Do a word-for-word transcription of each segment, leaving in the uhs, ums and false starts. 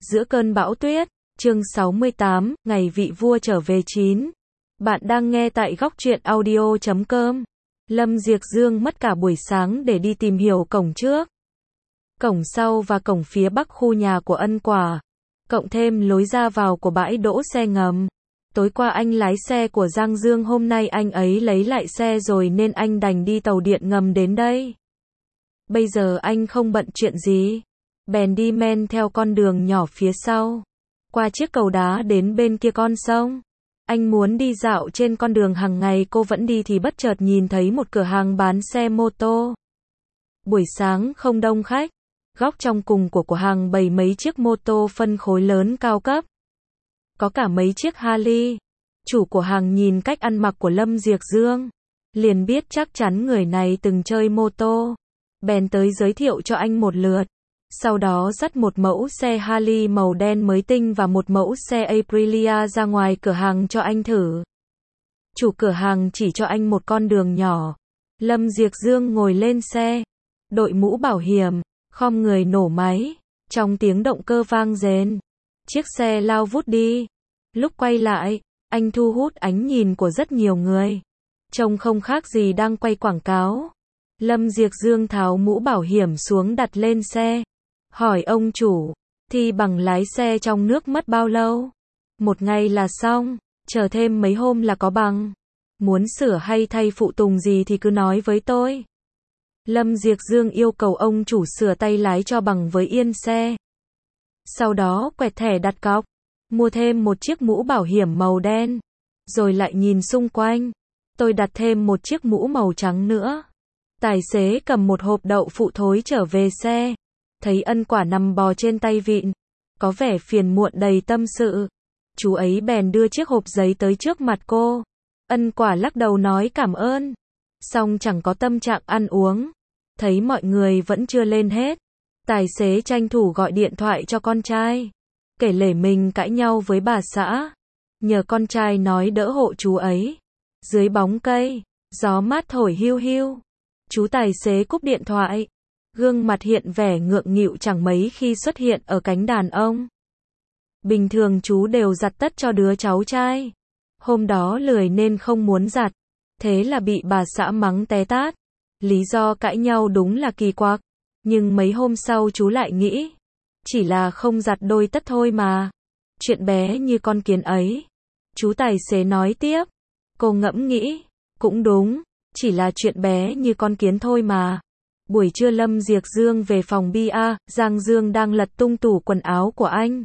Giữa cơn bão tuyết, chương sáu mươi tám, ngày vị vua trở về chín. Bạn đang nghe tại góc truyện audio chấm com. Lâm Diệc Dương mất cả buổi sáng để đi tìm hiểu cổng trước, cổng sau và cổng phía bắc khu nhà của Ân Quả, cộng thêm lối ra vào của bãi đỗ xe ngầm. Tối qua anh lái xe của Giang Dương, hôm nay anh ấy lấy lại xe rồi nên anh đành đi tàu điện ngầm đến đây. Bây giờ anh không bận chuyện gì, bèn đi men theo con đường nhỏ phía sau, qua chiếc cầu đá đến bên kia con sông. Anh muốn đi dạo trên con đường hàng ngày cô vẫn đi thì bất chợt nhìn thấy một cửa hàng bán xe mô tô. Buổi sáng không đông khách, góc trong cùng của cửa hàng bày mấy chiếc mô tô phân khối lớn cao cấp. Có cả mấy chiếc Harley. Chủ của hàng nhìn cách ăn mặc của Lâm Diệc Dương, liền biết chắc chắn người này từng chơi mô tô. Bèn tới giới thiệu cho anh một lượt. Sau đó dắt một mẫu xe Harley màu đen mới tinh và một mẫu xe Aprilia ra ngoài cửa hàng cho anh thử. Chủ cửa hàng chỉ cho anh một con đường nhỏ. Lâm Diệc Dương ngồi lên xe, đội mũ bảo hiểm, khom người nổ máy. Trong tiếng động cơ vang rền, chiếc xe lao vút đi. Lúc quay lại, anh thu hút ánh nhìn của rất nhiều người. Trông không khác gì đang quay quảng cáo. Lâm Diệc Dương tháo mũ bảo hiểm xuống đặt lên xe. Hỏi ông chủ, thi bằng lái xe trong nước mất bao lâu? Một ngày là xong, chờ thêm mấy hôm là có bằng. Muốn sửa hay thay phụ tùng gì thì cứ nói với tôi. Lâm Diệc Dương yêu cầu ông chủ sửa tay lái cho bằng với yên xe. Sau đó quẹt thẻ đặt cọc, mua thêm một chiếc mũ bảo hiểm màu đen. Rồi lại nhìn xung quanh, tôi đặt thêm một chiếc mũ màu trắng nữa. Tài xế cầm một hộp đậu phụ thối trở về xe. Thấy Ân Quả nằm bò trên tay vịn, có vẻ phiền muộn đầy tâm sự. Chú ấy bèn đưa chiếc hộp giấy tới trước mặt cô. Ân Quả lắc đầu nói cảm ơn, xong chẳng có tâm trạng ăn uống. Thấy mọi người vẫn chưa lên hết, tài xế tranh thủ gọi điện thoại cho con trai, kể lể mình cãi nhau với bà xã, nhờ con trai nói đỡ hộ chú ấy. Dưới bóng cây, gió mát thổi hiu hiu. Chú tài xế cúp điện thoại, gương mặt hiện vẻ ngượng nghịu chẳng mấy khi xuất hiện ở cánh đàn ông. Bình thường chú đều giặt tất cho đứa cháu trai. Hôm đó lười nên không muốn giặt, thế là bị bà xã mắng té tát. Lý do cãi nhau đúng là kỳ quặc, nhưng mấy hôm sau chú lại nghĩ, chỉ là không giặt đôi tất thôi mà. Chuyện bé như con kiến ấy. Chú tài xế nói tiếp. Cô ngẫm nghĩ, cũng đúng, chỉ là chuyện bé như con kiến thôi mà. Buổi trưa Lâm Diệc Dương về phòng bia, Giang Dương đang lật tung tủ quần áo của anh.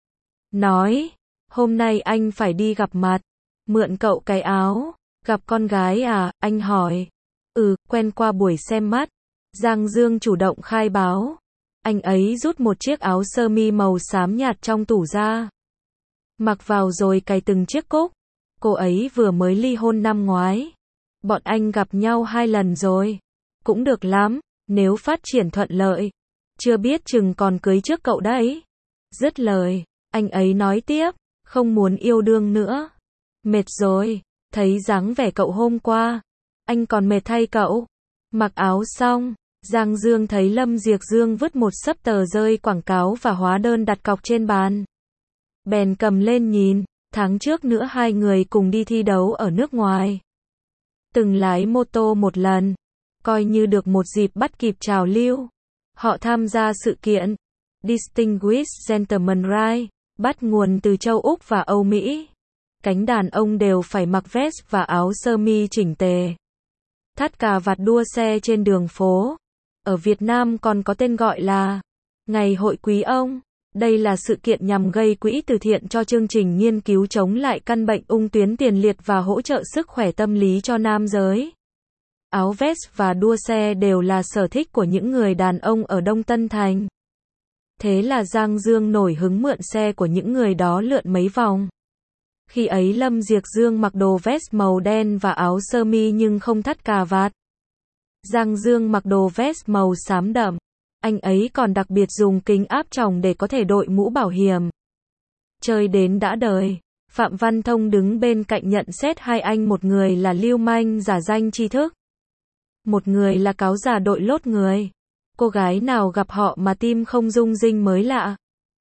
Nói, hôm nay anh phải đi gặp mặt, mượn cậu cái áo. Gặp con gái à, anh hỏi. Ừ, quen qua buổi xem mắt. Giang Dương chủ động khai báo. Anh ấy rút một chiếc áo sơ mi màu xám nhạt trong tủ ra, mặc vào rồi cài từng chiếc cúc. Cô ấy vừa mới ly hôn năm ngoái. Bọn anh gặp nhau hai lần rồi. Cũng được lắm, nếu phát triển thuận lợi. Chưa biết chừng còn cưới trước cậu đấy. Dứt lời, anh ấy nói tiếp, không muốn yêu đương nữa. Mệt rồi, thấy dáng vẻ cậu hôm qua. Anh còn mệt thay cậu. Mặc áo xong, Giang Dương thấy Lâm Diệc Dương vứt một xấp tờ rơi quảng cáo và hóa đơn đặt cọc trên bàn. Bèn cầm lên nhìn, tháng trước nữa hai người cùng đi thi đấu ở nước ngoài. Từng lái mô tô một lần, coi như được một dịp bắt kịp trào lưu. Họ tham gia sự kiện Distinguished Gentleman Ride, bắt nguồn từ châu Úc và Âu Mỹ. Cánh đàn ông đều phải mặc vest và áo sơ mi chỉnh tề, thắt cà vạt đua xe trên đường phố. Ở Việt Nam còn có tên gọi là Ngày Hội Quý Ông. Đây là sự kiện nhằm gây quỹ từ thiện cho chương trình nghiên cứu chống lại căn bệnh ung tuyến tiền liệt và hỗ trợ sức khỏe tâm lý cho nam giới. Áo vest và đua xe đều là sở thích của những người đàn ông ở Đông Tân Thành. Thế là Giang Dương nổi hứng mượn xe của những người đó lượn mấy vòng. Khi ấy Lâm Diệc Dương mặc đồ vest màu đen và áo sơ mi nhưng không thắt cà vạt. Giang Dương mặc đồ vest màu xám đậm. Anh ấy còn đặc biệt dùng kính áp tròng để có thể đội mũ bảo hiểm. Chơi đến đã đời. Phạm Văn Thông đứng bên cạnh nhận xét hai anh, một người là lưu manh giả danh tri thức, một người là cáo giả đội lốt người. Cô gái nào gặp họ mà tim không rung rinh mới lạ.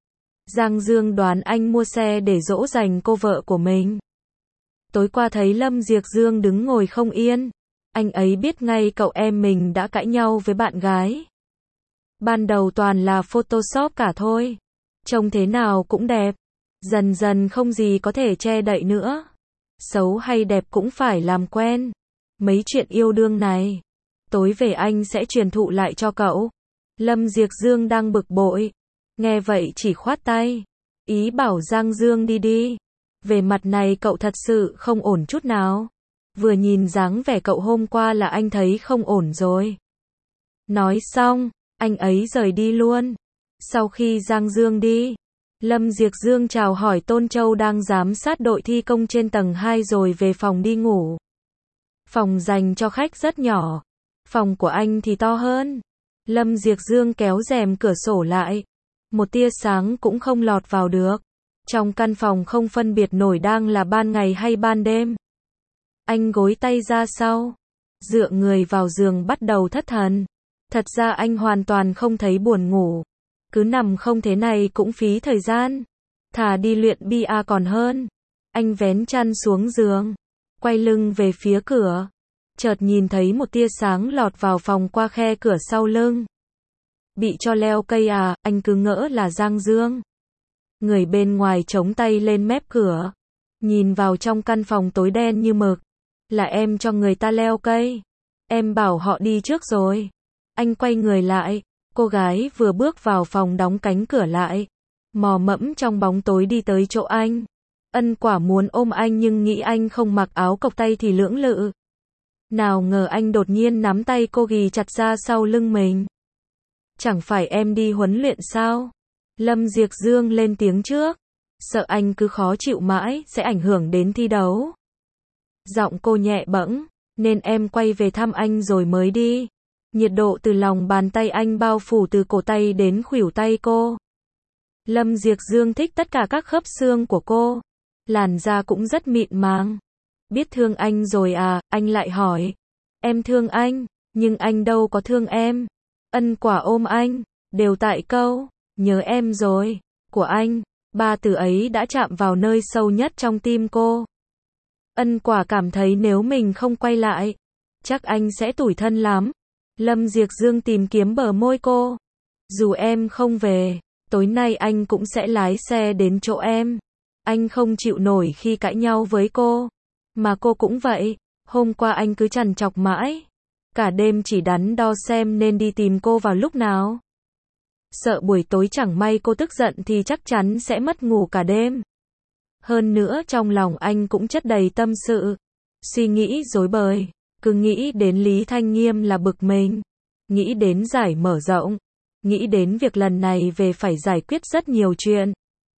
Giang Dương đoán anh mua xe để dỗ dành cô vợ của mình. Tối qua thấy Lâm Diệc Dương đứng ngồi không yên, anh ấy biết ngay cậu em mình đã cãi nhau với bạn gái. Ban đầu toàn là Photoshop cả thôi. Trông thế nào cũng đẹp. Dần dần không gì có thể che đậy nữa. Xấu hay đẹp cũng phải làm quen. Mấy chuyện yêu đương này, tối về anh sẽ truyền thụ lại cho cậu. Lâm Diệc Dương đang bực bội. Nghe vậy chỉ khoát tay. Ý bảo Giang Dương đi đi. Về mặt này cậu thật sự không ổn chút nào. Vừa nhìn dáng vẻ cậu hôm qua là anh thấy không ổn rồi. Nói xong, anh ấy rời đi luôn. Sau khi Giang Dương đi, Lâm Diệc Dương chào hỏi Tôn Châu đang giám sát đội thi công trên tầng hai rồi về phòng đi ngủ. Phòng dành cho khách rất nhỏ. Phòng của anh thì to hơn. Lâm Diệc Dương kéo rèm cửa sổ lại. Một tia sáng cũng không lọt vào được. Trong căn phòng không phân biệt nổi đang là ban ngày hay ban đêm. Anh gối tay ra sau, dựa người vào giường bắt đầu thất thần. Thật ra anh hoàn toàn không thấy buồn ngủ. Cứ nằm không thế này cũng phí thời gian. Thà đi luyện bia còn hơn. Anh vén chăn xuống giường, quay lưng về phía cửa. Chợt nhìn thấy một tia sáng lọt vào phòng qua khe cửa sau lưng. Bị cho leo cây à, anh cứ ngỡ là Giang Dương. Người bên ngoài chống tay lên mép cửa. Nhìn vào trong căn phòng tối đen như mực. Là em cho người ta leo cây. Em bảo họ đi trước rồi. Anh quay người lại. Cô gái vừa bước vào phòng đóng cánh cửa lại. Mò mẫm trong bóng tối đi tới chỗ anh. Ân Quả muốn ôm anh nhưng nghĩ anh không mặc áo cộc tay thì lưỡng lự. Nào ngờ anh đột nhiên nắm tay cô ghì chặt ra sau lưng mình. Chẳng phải em đi huấn luyện sao? Lâm Diệc Dương lên tiếng trước. Sợ anh cứ khó chịu mãi sẽ ảnh hưởng đến thi đấu. Giọng cô nhẹ bẫng, nên em quay về thăm anh rồi mới đi. Nhiệt độ từ lòng bàn tay anh bao phủ từ cổ tay đến khuỷu tay cô. Lâm Diệc Dương thích tất cả các khớp xương của cô. Làn da cũng rất mịn màng. Biết thương anh rồi à, anh lại hỏi. Em thương anh, nhưng anh đâu có thương em. Ân Quả ôm anh, đều tại câu, nhớ em rồi, của anh. Ba từ ấy đã chạm vào nơi sâu nhất trong tim cô. Ân Quả cảm thấy nếu mình không quay lại, chắc anh sẽ tủi thân lắm. Lâm Diệc Dương tìm kiếm bờ môi cô. Dù em không về, tối nay anh cũng sẽ lái xe đến chỗ em. Anh không chịu nổi khi cãi nhau với cô. Mà cô cũng vậy. Hôm qua anh cứ trằn trọc mãi. Cả đêm chỉ đắn đo xem nên đi tìm cô vào lúc nào. Sợ buổi tối chẳng may cô tức giận thì chắc chắn sẽ mất ngủ cả đêm. Hơn nữa trong lòng anh cũng chất đầy tâm sự. Suy nghĩ rối bời. Cứ nghĩ đến Lý Thanh Nghiêm là bực mình. Nghĩ đến giải mở rộng. Nghĩ đến việc lần này về phải giải quyết rất nhiều chuyện.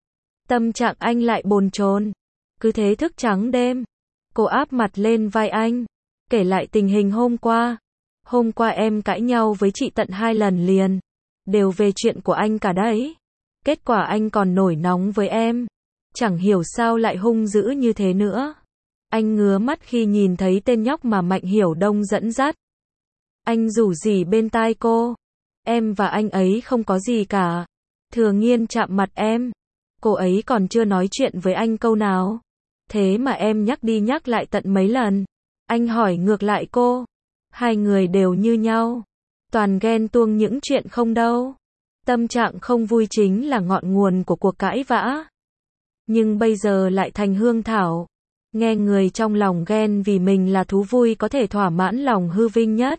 Tâm trạng anh lại bồn chồn. Cứ thế thức trắng đêm. Cô áp mặt lên vai anh. Kể lại tình hình hôm qua. Hôm qua em cãi nhau với chị tận hai lần liền. Đều về chuyện của anh cả đấy. Kết quả anh còn nổi nóng với em. Chẳng hiểu sao lại hung dữ như thế nữa. Anh ngứa mắt khi nhìn thấy tên nhóc mà Mạnh Hiểu Đông dẫn dắt. Anh rủ rỉ bên tai cô. Em và anh ấy không có gì cả. Thừa Nghiên chạm mặt em. Cô ấy còn chưa nói chuyện với anh câu nào. Thế mà em nhắc đi nhắc lại tận mấy lần. Anh hỏi ngược lại cô. Hai người đều như nhau. Toàn ghen tuông những chuyện không đâu. Tâm trạng không vui chính là ngọn nguồn của cuộc cãi vã. Nhưng bây giờ lại thành hương thảo. Nghe người trong lòng ghen vì mình là thú vui có thể thỏa mãn lòng hư vinh nhất.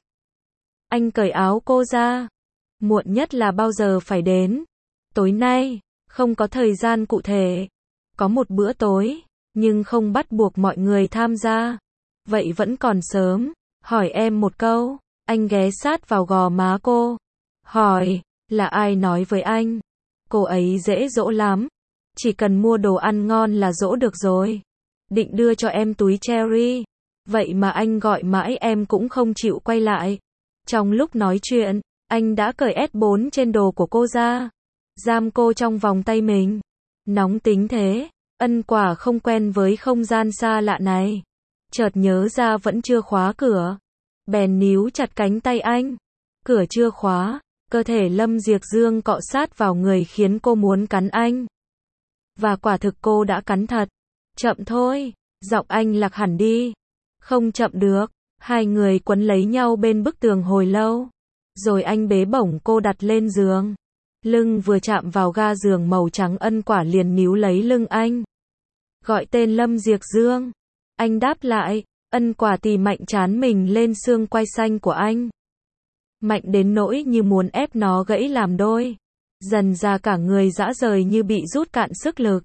Anh cởi áo cô ra. Muộn nhất là bao giờ phải đến? Tối nay, không có thời gian cụ thể. Có một bữa tối, nhưng không bắt buộc mọi người tham gia. Vậy vẫn còn sớm. Hỏi em một câu. Anh ghé sát vào gò má cô. Hỏi, là ai nói với anh? Cô ấy dễ dỗ lắm. Chỉ cần mua đồ ăn ngon là dỗ được rồi. Định đưa cho em túi cherry. Vậy mà anh gọi mãi em cũng không chịu quay lại. Trong lúc nói chuyện, anh đã cởi ét bốn trên đồ của cô ra. Giam cô trong vòng tay mình. Nóng tính thế. Ân Quả không quen với không gian xa lạ này. Chợt nhớ ra vẫn chưa khóa cửa. Bèn níu chặt cánh tay anh. Cửa chưa khóa. Cơ thể Lâm Diệc Dương cọ sát vào người khiến cô muốn cắn anh. Và quả thực cô đã cắn thật. Chậm thôi. Giọng anh lạc hẳn đi. Không chậm được. Hai người quấn lấy nhau bên bức tường hồi lâu. Rồi anh bế bổng cô đặt lên giường. Lưng vừa chạm vào ga giường màu trắng, Ân Quả liền níu lấy lưng anh. Gọi tên Lâm Diệc Dương. Anh đáp lại. Ân Quả tì mạnh trán mình lên xương quai xanh của anh. Mạnh đến nỗi như muốn ép nó gãy làm đôi. Dần ra cả người rã rời như bị rút cạn sức lực.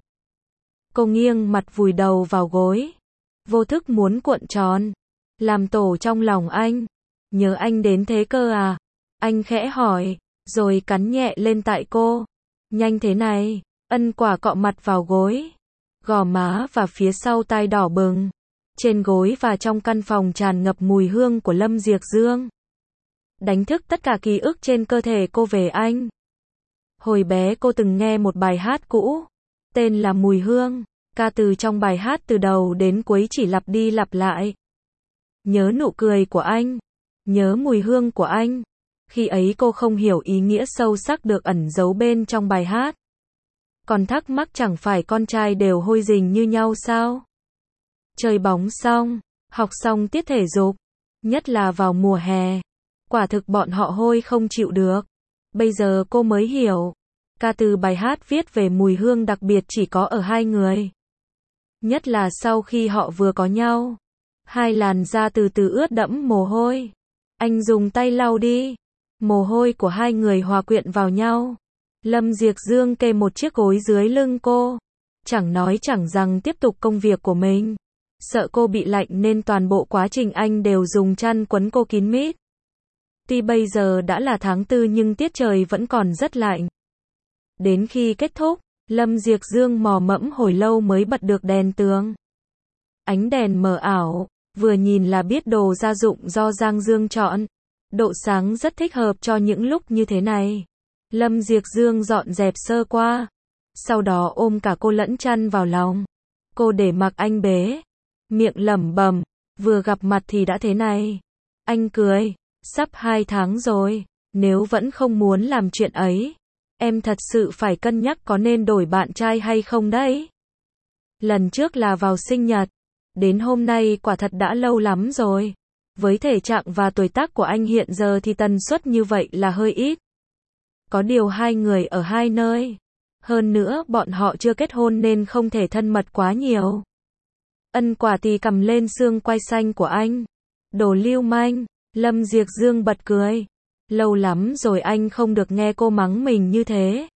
Cô nghiêng mặt vùi đầu vào gối. Vô thức muốn cuộn tròn. Làm tổ trong lòng anh. Nhớ anh đến thế cơ à? Anh khẽ hỏi. Rồi cắn nhẹ lên tại cô. Nhanh thế này. Ân Quả cọ mặt vào gối. Gò má và phía sau tai đỏ bừng. Trên gối và trong căn phòng tràn ngập mùi hương của Lâm Diệc Dương. Đánh thức tất cả ký ức trên cơ thể cô về anh. Hồi bé cô từng nghe một bài hát cũ. Tên là Mùi Hương. Ca từ trong bài hát từ đầu đến cuối chỉ lặp đi lặp lại. Nhớ nụ cười của anh. Nhớ mùi hương của anh. Khi ấy cô không hiểu ý nghĩa sâu sắc được ẩn giấu bên trong bài hát. Còn thắc mắc chẳng phải con trai đều hôi rình như nhau sao? Chơi bóng xong, học xong tiết thể dục, nhất là vào mùa hè. Quả thực bọn họ hôi không chịu được. Bây giờ cô mới hiểu. Ca từ bài hát viết về mùi hương đặc biệt chỉ có ở hai người. Nhất là sau khi họ vừa có nhau. Hai làn da từ từ ướt đẫm mồ hôi. Anh dùng tay lau đi. Mồ hôi của hai người hòa quyện vào nhau. Lâm Diệc Dương kê một chiếc gối dưới lưng cô. Chẳng nói chẳng rằng tiếp tục công việc của mình. Sợ cô bị lạnh nên toàn bộ quá trình anh đều dùng chăn quấn cô kín mít. Tuy bây giờ đã là tháng tư nhưng tiết trời vẫn còn rất lạnh. Đến khi kết thúc, Lâm Diệc Dương mò mẫm hồi lâu mới bật được đèn tường. Ánh đèn mờ ảo, vừa nhìn là biết đồ gia dụng do Giang Dương chọn. Độ sáng rất thích hợp cho những lúc như thế này. Lâm Diệc Dương dọn dẹp sơ qua. Sau đó ôm cả cô lẫn chăn vào lòng. Cô để mặc anh bế. Miệng lẩm bẩm, vừa gặp mặt thì đã thế này. Anh cười, sắp hai tháng rồi, nếu vẫn không muốn làm chuyện ấy, em thật sự phải cân nhắc có nên đổi bạn trai hay không đấy. Lần trước là vào sinh nhật, đến hôm nay quả thật đã lâu lắm rồi. Với thể trạng và tuổi tác của anh hiện giờ thì tần suất như vậy là hơi ít. Có điều hai người ở hai nơi. Hơn nữa bọn họ chưa kết hôn nên không thể thân mật quá nhiều. Ân Quả tì cầm lên xương quai xanh của anh. Đồ lưu manh. Lâm Diệc Dương bật cười. Lâu lắm rồi anh không được nghe cô mắng mình như thế.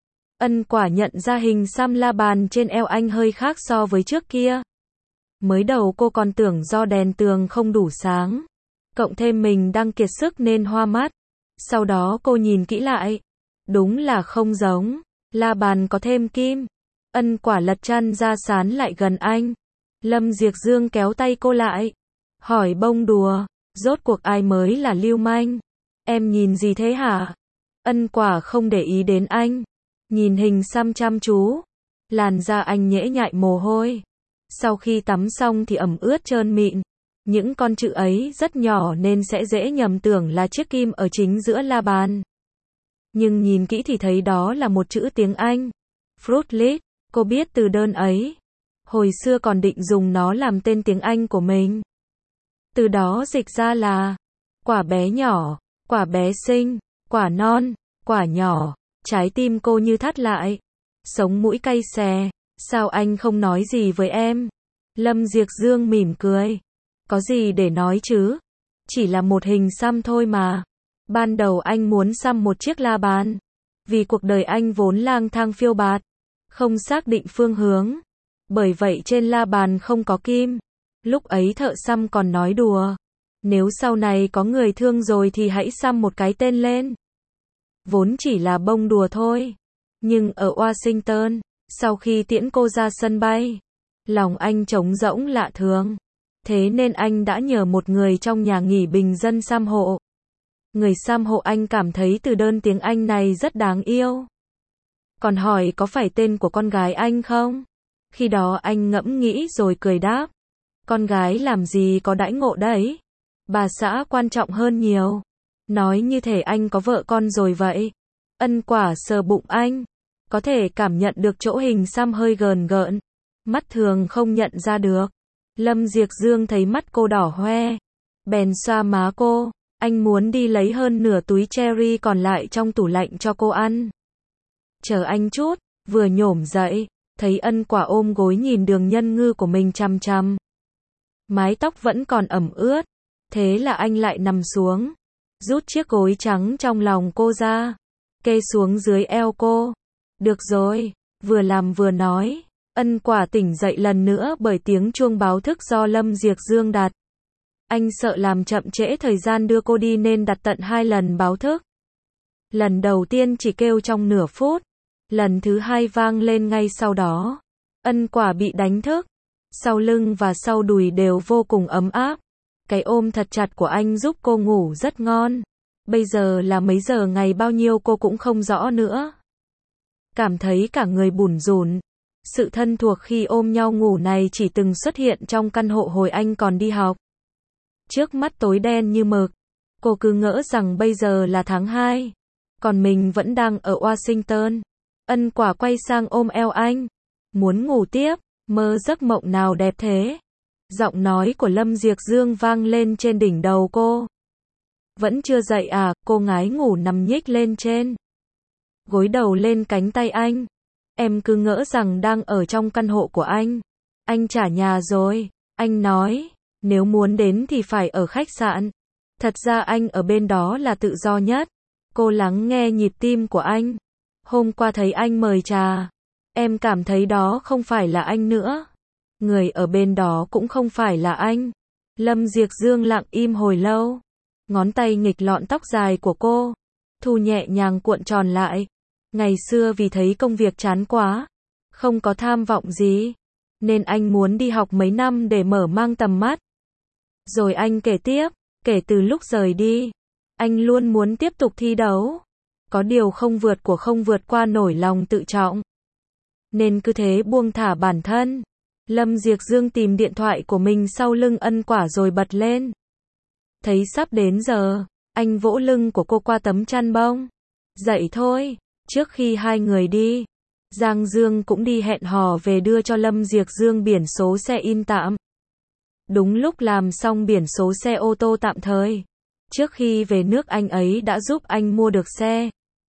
Ân Quả nhận ra hình xăm la bàn trên eo anh hơi khác so với trước kia. Mới đầu cô còn tưởng do đèn tường không đủ sáng. Cộng thêm mình đang kiệt sức nên hoa mắt. Sau đó cô nhìn kỹ lại. Đúng là không giống. La bàn có thêm kim. Ân Quả lật chăn ra sán lại gần anh. Lâm Diệc Dương kéo tay cô lại. Hỏi bông đùa. Rốt cuộc ai mới là lưu manh? Em nhìn gì thế hả? Ân Quả không để ý đến anh. Nhìn hình xăm chăm chú. Làn da anh nhễ nhại mồ hôi. Sau khi tắm xong thì ẩm ướt trơn mịn. Những con chữ ấy rất nhỏ nên sẽ dễ nhầm tưởng là chiếc kim ở chính giữa la bàn. Nhưng nhìn kỹ thì thấy đó là một chữ tiếng Anh. Fruitlit. Cô biết từ đơn ấy. Hồi xưa còn định dùng nó làm tên tiếng Anh của mình. Từ đó dịch ra là quả bé nhỏ, quả bé xinh, quả non, quả nhỏ. Trái tim cô như thắt lại. Sống mũi cay xè. Sao anh không nói gì với em? Lâm Diệc Dương mỉm cười. Có gì để nói chứ? Chỉ là một hình xăm thôi mà. Ban đầu anh muốn xăm một chiếc la bàn. Vì cuộc đời anh vốn lang thang phiêu bạt. Không xác định phương hướng. Bởi vậy trên la bàn không có kim. Lúc ấy thợ xăm còn nói đùa. Nếu sau này có người thương rồi thì hãy xăm một cái tên lên. Vốn chỉ là bông đùa thôi. Nhưng ở Washington, sau khi tiễn cô ra sân bay, lòng anh trống rỗng lạ thường. Thế nên anh đã nhờ một người trong nhà nghỉ bình dân xăm hộ. Người xăm hộ anh cảm thấy từ đơn tiếng Anh này rất đáng yêu. Còn hỏi có phải tên của con gái anh không? Khi đó anh ngẫm nghĩ rồi cười đáp. Con gái làm gì có đãi ngộ đấy. Bà xã quan trọng hơn nhiều. Nói như thể anh có vợ con rồi vậy. Ân Quả sờ bụng anh. có thể cảm nhận được chỗ hình xăm hơi gờn gợn, mắt thường không nhận ra được. Lâm Diệc Dương thấy mắt cô đỏ hoe, bèn xoa má cô, anh muốn đi lấy hơn nửa túi cherry còn lại trong tủ lạnh cho cô ăn. Chờ anh chút, vừa nhổm dậy, thấy Ân Quả ôm gối nhìn Đường Nhân Ngư của mình chằm chằm. Mái tóc vẫn còn ẩm ướt, thế là anh lại nằm xuống, rút chiếc gối trắng trong lòng cô ra, kê xuống dưới eo cô. Được rồi, vừa làm vừa nói. Ân Quả tỉnh dậy lần nữa bởi tiếng chuông báo thức do Lâm Diệc Dương đặt. Anh sợ làm chậm trễ thời gian đưa cô đi nên đặt tận hai lần báo thức. Lần đầu tiên chỉ kêu trong nửa phút, lần thứ hai vang lên ngay sau đó. Ân Quả bị đánh thức, sau lưng và sau đùi đều vô cùng ấm áp. Cái ôm thật chặt của anh giúp cô ngủ rất ngon. Bây giờ là mấy giờ ngày bao nhiêu cô cũng không rõ nữa. Cảm thấy cả người bủn rủn. Sự thân thuộc khi ôm nhau ngủ này chỉ từng xuất hiện trong căn hộ hồi anh còn đi học. Trước mắt tối đen như mực, cô cứ ngỡ rằng bây giờ là tháng hai, còn mình vẫn đang ở Washington. Ân Quả quay sang ôm eo anh, muốn ngủ tiếp, mơ giấc mộng nào đẹp thế. Giọng nói của Lâm Diệc Dương vang lên trên đỉnh đầu cô. Vẫn chưa dậy à? Cô ngái ngủ nằm nhích lên trên, gối đầu lên cánh tay anh. Em cứ ngỡ rằng đang ở trong căn hộ của anh. Anh trả nhà rồi. Anh nói, nếu muốn đến thì phải ở khách sạn. Thật ra anh ở bên đó là tự do nhất. Cô lắng nghe nhịp tim của anh. Hôm qua thấy anh mời trà, em cảm thấy đó không phải là anh nữa. Người ở bên đó cũng không phải là anh. Lâm Diệc Dương lặng im hồi lâu. Ngón tay nghịch lọn tóc dài của cô, thu nhẹ nhàng cuộn tròn lại. Ngày xưa vì thấy công việc chán quá, không có tham vọng gì, nên anh muốn đi học mấy năm để mở mang tầm mắt. Rồi anh kể tiếp, kể từ lúc rời đi, anh luôn muốn tiếp tục thi đấu. Có điều không vượt của không vượt qua nổi lòng tự trọng, nên cứ thế buông thả bản thân. Lâm Diệc Dương tìm điện thoại của mình sau lưng Ân Quả rồi bật lên. Thấy sắp đến giờ, anh vỗ lưng của cô qua tấm chăn bông. Dậy thôi. Trước khi hai người đi, Giang Dương cũng đi hẹn hò về đưa cho Lâm Diệc Dương biển số xe in tạm. Đúng lúc làm xong biển số xe ô tô tạm thời. Trước khi về nước anh ấy đã giúp anh mua được xe.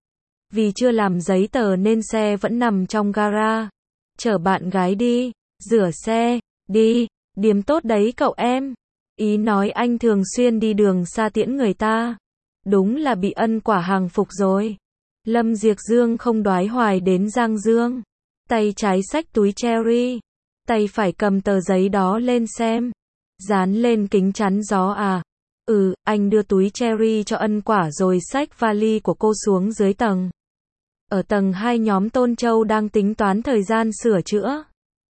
Vì chưa làm giấy tờ nên xe vẫn nằm trong gara. Chở bạn gái đi, rửa xe, đi, điềm tốt đấy cậu em. Ý nói anh thường xuyên đi đường xa tiễn người ta. Đúng là bị Ân Quả hàng phục rồi. Lâm Diệc Dương không đoái hoài đến Giang Dương. Tay trái xách túi cherry, tay phải cầm tờ giấy đó lên xem. Dán lên kính chắn gió à? Ừ, anh đưa túi cherry cho Ân Quả rồi xách vali của cô xuống dưới tầng. Ở tầng hai nhóm Tôn Châu đang tính toán thời gian sửa chữa.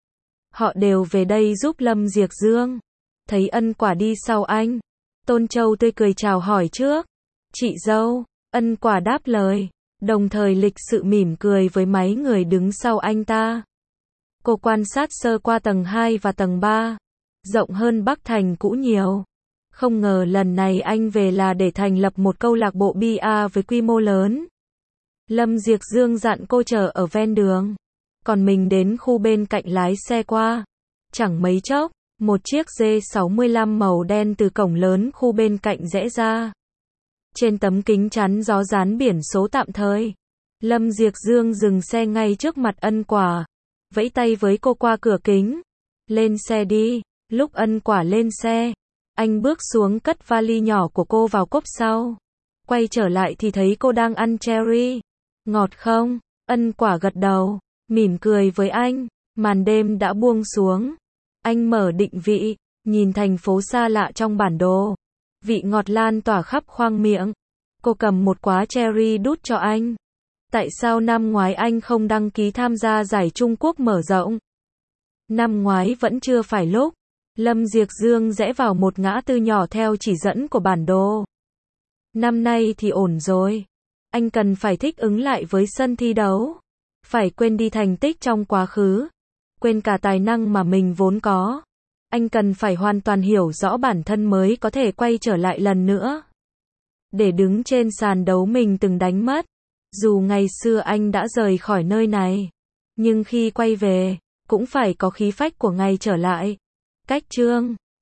Họ đều về đây giúp Lâm Diệc Dương. Thấy Ân Quả đi sau anh, Tôn Châu tươi cười chào hỏi trước. Chị dâu. Ân Quả đáp lời, đồng thời lịch sự mỉm cười với mấy người đứng sau anh ta. Cô quan sát sơ qua tầng hai và tầng ba, rộng hơn Bắc Thành cũ nhiều. Không ngờ lần này anh về là để thành lập một câu lạc bộ bia với quy mô lớn. Lâm Diệc Dương dặn cô chờ ở ven đường, còn mình đến khu bên cạnh lái xe qua. Chẳng mấy chốc, một chiếc G sáu mươi lăm màu đen từ cổng lớn khu bên cạnh rẽ ra. Trên tấm kính chắn gió dán biển số tạm thời. Lâm Diệc Dương dừng xe ngay trước mặt Ân Quả, vẫy tay với cô qua cửa kính. Lên xe đi. Lúc Ân Quả lên xe, anh bước xuống cất vali nhỏ của cô vào cốp sau. Quay trở lại thì thấy cô đang ăn cherry. Ngọt không? Ân Quả gật đầu, mỉm cười với anh. Màn đêm đã buông xuống. Anh mở định vị, nhìn thành phố xa lạ trong bản đồ. Vị ngọt lan tỏa khắp khoang miệng. Cô cầm một quả cherry đút cho anh. Tại sao năm ngoái anh không đăng ký tham gia giải Trung Quốc mở rộng? Năm ngoái vẫn chưa phải lúc. Lâm Diệc Dương rẽ vào một ngã tư nhỏ theo chỉ dẫn của bản đồ. Năm nay thì ổn rồi. Anh cần phải thích ứng lại với sân thi đấu. Phải quên đi thành tích trong quá khứ. Quên cả tài năng mà mình vốn có. Anh cần phải hoàn toàn hiểu rõ bản thân mới có thể quay trở lại lần nữa. Để đứng trên sàn đấu mình từng đánh mất. Dù ngày xưa anh đã rời khỏi nơi này, nhưng khi quay về, cũng phải có khí phách của ngày trở lại. Cách chương